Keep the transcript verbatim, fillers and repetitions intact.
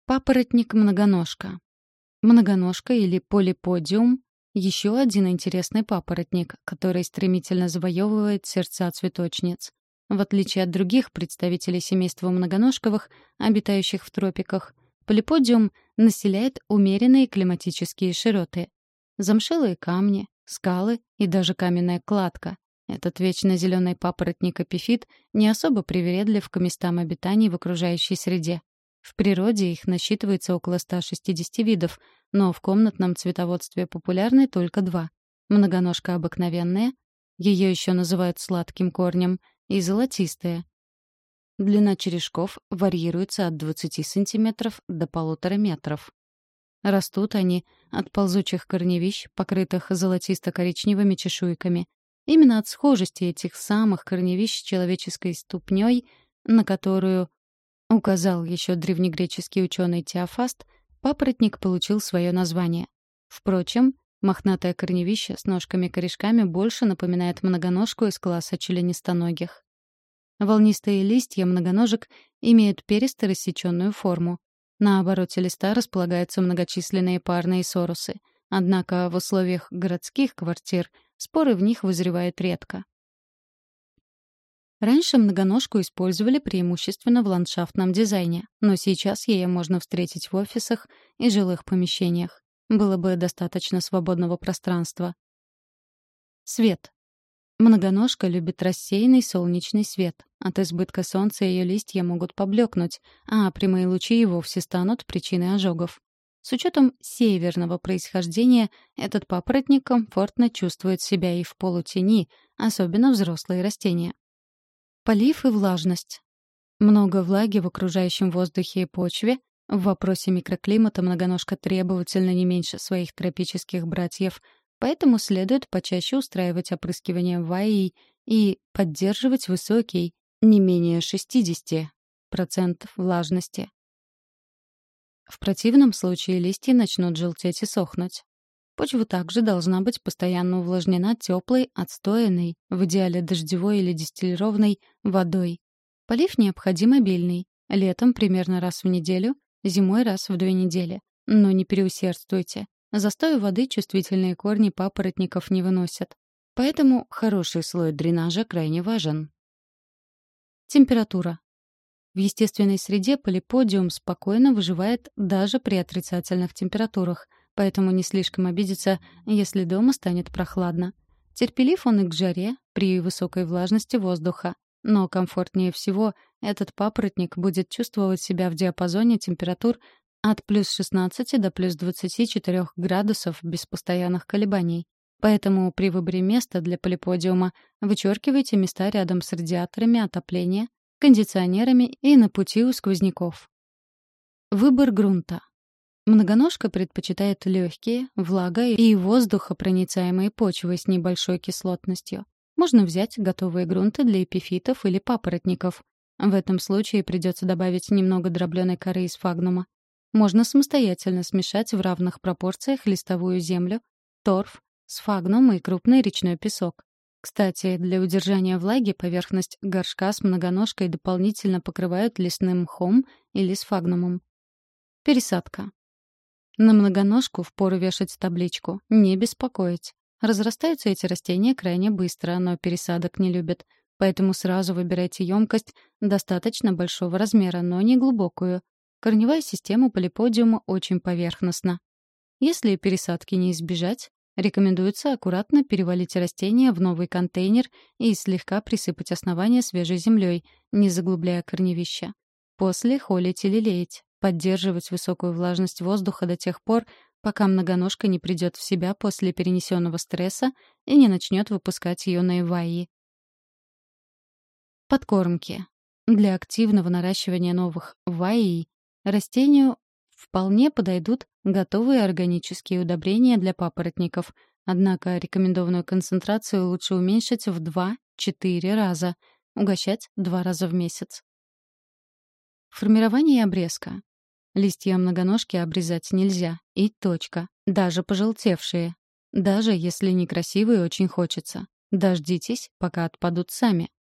Папоротник-многоножка. Многоножка или полиподиум — еще один интересный папоротник, который стремительно завоевывает сердца цветочниц. В отличие от других представителей семейства многоножковых, обитающих в тропиках, полиподиум населяет умеренные климатические широты. Замшелые камни, скалы и даже каменная кладка. Этот вечно зеленый папоротник-эпифит не особо привередлив к местам обитаний в окружающей среде. В природе их насчитывается около ста шестидесяти видов, но в комнатном цветоводстве популярны только два. Многоножка обыкновенная, ее еще называют сладким корнем, и золотистая. Длина черешков варьируется от двадцати сантиметров до полутора метров. Растут они от ползучих корневищ, покрытых золотисто-коричневыми чешуйками. Именно от схожести этих самых корневищ с человеческой ступней, на которую указал еще древнегреческий ученый Теофаст, папоротник получил свое название. Впрочем, мохнатое корневище с ножками-корешками больше напоминает многоножку из класса членистоногих. Волнистые листья многоножек имеют перисто-рассеченную форму. На обороте листа располагаются многочисленные парные сорусы. Однако в условиях городских квартир споры в них вызревают редко. Раньше многоножку использовали преимущественно в ландшафтном дизайне, но сейчас ее можно встретить в офисах и жилых помещениях. Было бы достаточно свободного пространства. Свет. Многоножка любит рассеянный солнечный свет. От избытка солнца ее листья могут поблекнуть, а прямые лучи и вовсе станут причиной ожогов. С учетом северного происхождения этот папоротник комфортно чувствует себя и в полутени, особенно взрослые растения. Полив и влажность. Много влаги в окружающем воздухе и почве. В вопросе микроклимата многоножка требовательна не меньше своих тропических братьев, поэтому следует почаще устраивать опрыскивание ваей и поддерживать высокий, не менее шестидесяти процентов влажности. В противном случае листья начнут желтеть и сохнуть. Почва также должна быть постоянно увлажнена теплой, отстоянной, в идеале дождевой или дистиллированной, водой. Полив необходим обильный. Летом примерно раз в неделю, зимой раз в две недели. Но не переусердствуйте. Застою воды чувствительные корни папоротников не выносят. Поэтому хороший слой дренажа крайне важен. Температура. В естественной среде полиподиум спокойно выживает даже при отрицательных температурах, поэтому не слишком обидится, если дома станет прохладно. Терпелив он и к жаре при высокой влажности воздуха, но комфортнее всего этот папоротник будет чувствовать себя в диапазоне температур от плюс шестнадцати до плюс двадцати четырёх градусов без постоянных колебаний. Поэтому при выборе места для полиподиума вычеркивайте места рядом с радиаторами отопления, кондиционерами и на пути у сквозняков. Выбор грунта. Многоножка предпочитает легкие, влага и воздухопроницаемые почвы с небольшой кислотностью. Можно взять готовые грунты для эпифитов или папоротников. В этом случае придется добавить немного дробленой коры из фагнума. Можно самостоятельно смешать в равных пропорциях листовую землю, торф, сфагнум и крупный речной песок. Кстати, для удержания влаги поверхность горшка с многоножкой дополнительно покрывают лесным мхом или сфагнумом. Пересадка. На многоножку впору вешать табличку «Не беспокоить». Разрастаются эти растения крайне быстро, но пересадок не любят. Поэтому сразу выбирайте емкость достаточно большого размера, но не глубокую. Корневая система полиподиума очень поверхностна. Если пересадки не избежать, рекомендуется аккуратно перевалить растение в новый контейнер и слегка присыпать основание свежей землей, не заглубляя корневища. После холить или леять, поддерживать высокую влажность воздуха до тех пор, пока многоножка не придет в себя после перенесенного стресса и не начнет выпускать юные ваи. Подкормки. Для активного наращивания новых ваи растению вполне подойдут готовые органические удобрения для папоротников, однако рекомендованную концентрацию лучше уменьшить в два-четыре раза, угощать два раза в месяц. Формирование и обрезка. Листья многоножки обрезать нельзя, и точка, даже пожелтевшие. Даже если некрасивые очень хочется. Дождитесь, пока отпадут сами.